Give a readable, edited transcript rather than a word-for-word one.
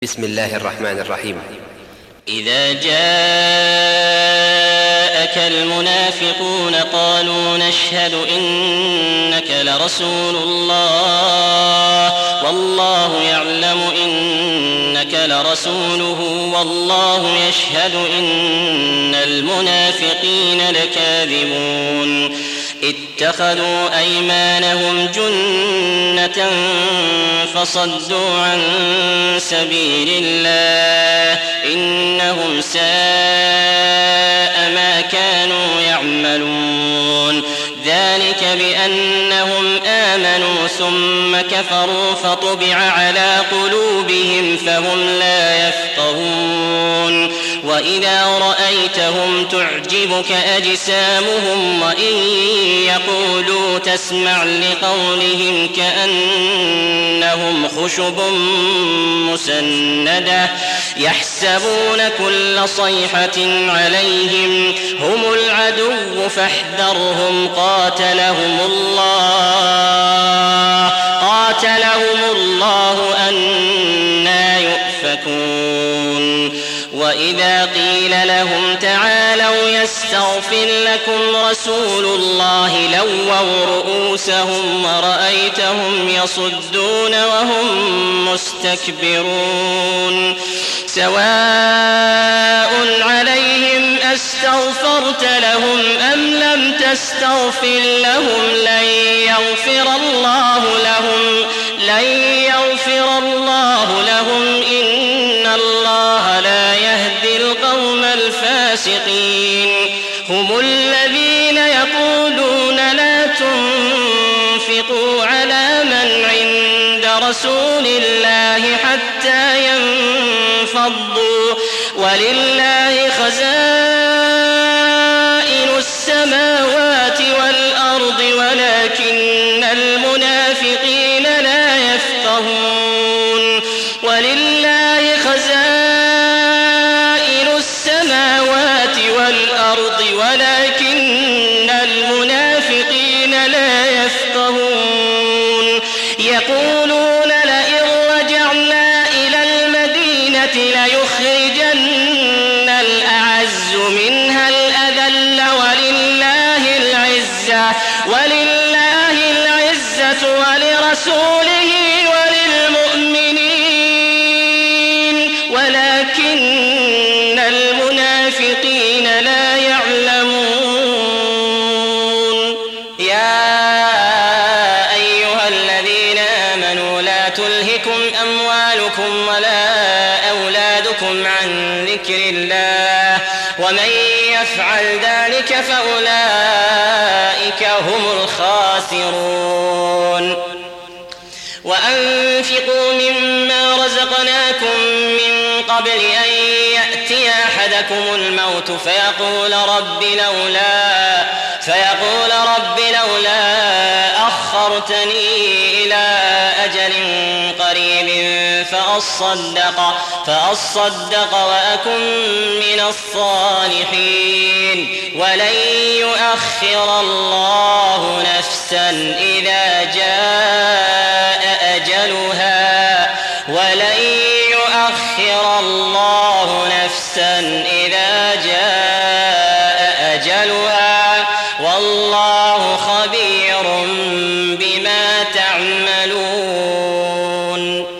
بسم الله الرحمن الرحيم. إذا جاءك المنافقون قالوا نشهد إنك لرسول الله والله يعلم إنك لرسوله والله يشهد إن المنافقين لكاذبون اتخذوا أيمانهم جنة فصدوا عن سبيل الله إنهم ساء ما كانوا يعملون ذلك بأنهم آمنوا ثم كفروا فطبع على قلوبهم فهم لا يفقهون وإذا رأيتهم تعجبك أجسامهم وإن يقولوا تسمع لقولهم كأنهم خشب مسندة يحسبون كل صيحة عليهم هم العدو فاحذرهم قاتلهم الله أنى يؤفكون وإذا قيل لهم تعالوا يستغفر لكم رسول الله لووا رؤوسهم ورأيتهم يصدون وهم مستكبرون سواء عليهم أستغفرت لهم أم لم تستغفر لهم لن يغفر الله لهم إن الله لا يهدي القوم الفاسقين هم الذين يقولون لا تنفقوا على من عند رسول الله حتى ينفضوا ولله خزائن السماوات والأرض ولكن المنافقين لا يفقهون ولله خزائن السماوات والأرض ولكن المنافقين لا يفقهون يقولون لئن رجعنا إلى المدينة ليخرجن الأعز منها الأذل ولله العزة ولرسوله وللمؤمنين ولكن المنافقين لا يعلمون يا أيها الذين آمنوا لا تلهكم أموالكم ولا أولادكم عن ذكر الله ومن يفعل ذلك فأولئك هم الخاسرون وأنفقوا مما رزقناكم من قبل أن يأتي أحدكم الموت فيقول رب لولا أخرتني إلى أجل قريب فأصدق وأكن من الصالحين ولن يؤخر الله نفسا إذا جاء أجلها ولن